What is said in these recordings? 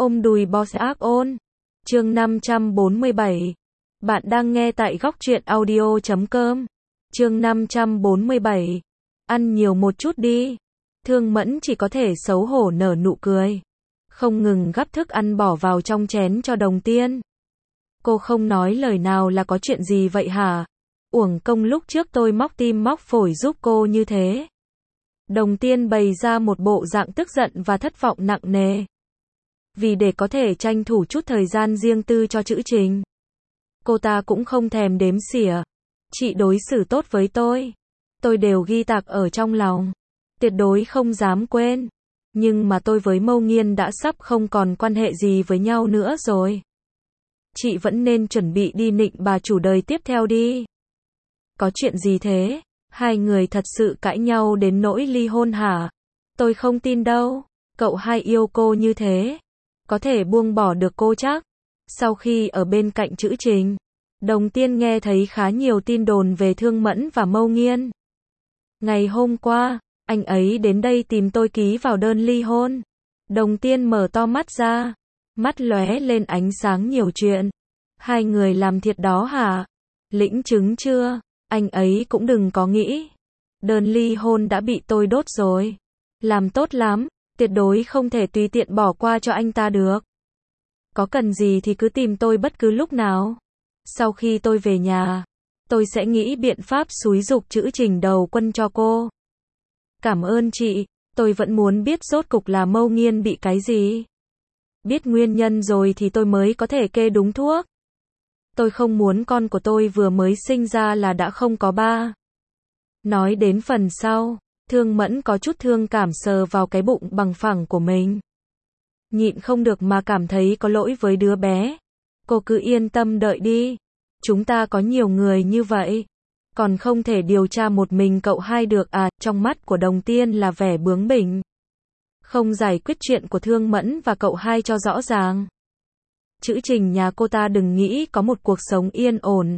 Ôm đùi boss ác ôn. Chương 547. Bạn đang nghe tại góc truyện audio.com. Chương 547. Ăn nhiều một chút đi. Thương Mẫn chỉ có thể xấu hổ nở nụ cười. Không ngừng gắp thức ăn bỏ vào trong chén cho Đồng Tiên. Cô không nói lời nào là có chuyện gì vậy hả? Uổng công lúc trước tôi móc tim móc phổi giúp cô như thế. Đồng Tiên bày ra một bộ dạng tức giận và thất vọng nặng nề. Vì để có thể tranh thủ chút thời gian riêng tư cho Trữ Trình, cô ta cũng không thèm đếm xỉa. Chị đối xử tốt với tôi đều ghi tạc ở trong lòng, tuyệt đối không dám quên. Nhưng mà tôi với Mâu Nghiên đã sắp không còn quan hệ gì với nhau nữa rồi. Chị vẫn nên chuẩn bị đi nịnh bà chủ đời tiếp theo đi. Có chuyện gì thế? Hai người thật sự cãi nhau đến nỗi ly hôn hả? Tôi không tin đâu. Cậu hai yêu cô như thế, có thể buông bỏ được cô chắc? Sau khi ở bên cạnh Trữ Trình, Đồng Tiên nghe thấy khá nhiều tin đồn về Thương Mẫn và Mâu Nghiên. Ngày hôm qua, anh ấy đến đây tìm tôi ký vào đơn ly hôn. Đồng Tiên mở to mắt ra, mắt lóe lên ánh sáng nhiều chuyện. Hai người làm thiệt đó hả? Lĩnh chứng chưa? Anh ấy cũng đừng có nghĩ. Đơn ly hôn đã bị tôi đốt rồi. Làm tốt lắm, tuyệt đối không thể tùy tiện bỏ qua cho anh ta được. Có cần gì thì cứ tìm tôi bất cứ lúc nào. Sau khi tôi về nhà, tôi sẽ nghĩ biện pháp xúi giục Trữ Trình đầu quân cho cô. Cảm ơn chị, tôi vẫn muốn biết rốt cục là Mâu Nghiên bị cái gì. Biết nguyên nhân rồi thì tôi mới có thể kê đúng thuốc. Tôi không muốn con của tôi vừa mới sinh ra là đã không có ba. Nói đến phần sau, Thương Mẫn có chút thương cảm sờ vào cái bụng bằng phẳng của mình. Nhịn không được mà cảm thấy có lỗi với đứa bé. Cô cứ yên tâm đợi đi. Chúng ta có nhiều người như vậy. Còn không thể điều tra một mình cậu hai được à? Trong mắt của Đồng Tiên là vẻ bướng bỉnh. Không giải quyết chuyện của Thương Mẫn và cậu hai cho rõ ràng. Trữ Trình nhà cô ta đừng nghĩ có một cuộc sống yên ổn.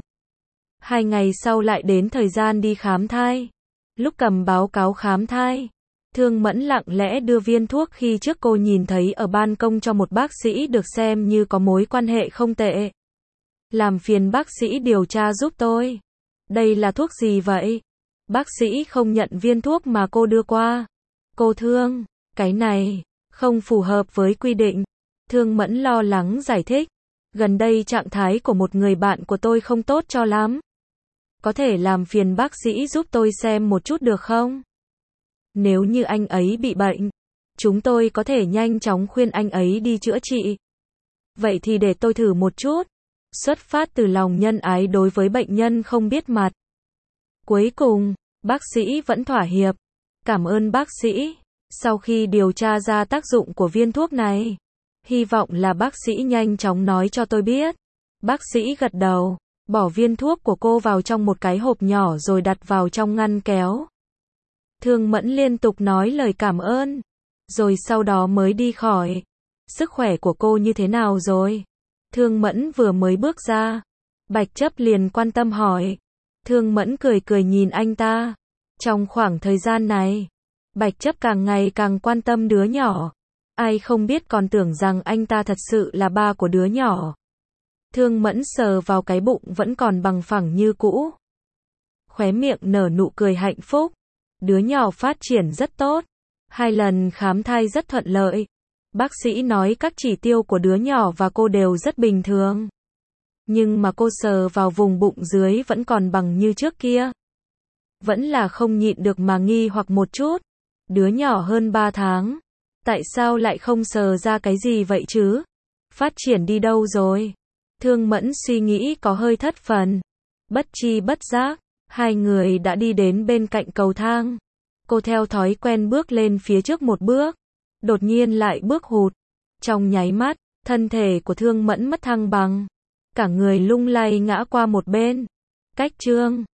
2 ngày sau lại đến thời gian đi khám thai. Lúc cầm báo cáo khám thai, Thương Mẫn lặng lẽ đưa viên thuốc khi trước cô nhìn thấy ở ban công cho một bác sĩ được xem như có mối quan hệ không tệ. Làm phiền bác sĩ điều tra giúp tôi. Đây là thuốc gì vậy? Bác sĩ không nhận viên thuốc mà cô đưa qua. Cô Thương, cái này không phù hợp với quy định. Thương Mẫn lo lắng giải thích. Gần đây trạng thái của một người bạn của tôi không tốt cho lắm. Có thể làm phiền bác sĩ giúp tôi xem một chút được không? Nếu như anh ấy bị bệnh, chúng tôi có thể nhanh chóng khuyên anh ấy đi chữa trị. Vậy thì để tôi thử một chút. Xuất phát từ lòng nhân ái đối với bệnh nhân không biết mặt. Cuối cùng, bác sĩ vẫn thỏa hiệp. Cảm ơn bác sĩ. Sau khi điều tra ra tác dụng của viên thuốc này, hy vọng là bác sĩ nhanh chóng nói cho tôi biết. Bác sĩ gật đầu, bỏ viên thuốc của cô vào trong một cái hộp nhỏ rồi đặt vào trong ngăn kéo. Thương Mẫn liên tục nói lời cảm ơn, rồi sau đó mới đi khỏi. Sức khỏe của cô như thế nào rồi? Thương Mẫn vừa mới bước ra, Bạch Chấp liền quan tâm hỏi. Thương Mẫn cười cười nhìn anh ta. Trong khoảng thời gian này, Bạch Chấp càng ngày càng quan tâm đứa nhỏ. Ai không biết còn tưởng rằng anh ta thật sự là ba của đứa nhỏ. Thương Mẫn sờ vào cái bụng vẫn còn bằng phẳng như cũ. Khóe miệng nở nụ cười hạnh phúc. Đứa nhỏ phát triển rất tốt. 2 lần khám thai rất thuận lợi. Bác sĩ nói các chỉ tiêu của đứa nhỏ và cô đều rất bình thường. Nhưng mà cô sờ vào vùng bụng dưới vẫn còn bằng như trước kia. Vẫn là không nhịn được mà nghi hoặc một chút. Đứa nhỏ hơn 3 tháng. Tại sao lại không sờ ra cái gì vậy chứ? Phát triển đi đâu rồi? Thương Mẫn suy nghĩ có hơi thất phần. Bất tri bất giác, hai người đã đi đến bên cạnh cầu thang. Cô theo thói quen bước lên phía trước một bước. Đột nhiên lại bước hụt. Trong nháy mắt, thân thể của Thương Mẫn mất thăng bằng. Cả người lung lay ngã qua một bên. Cách chương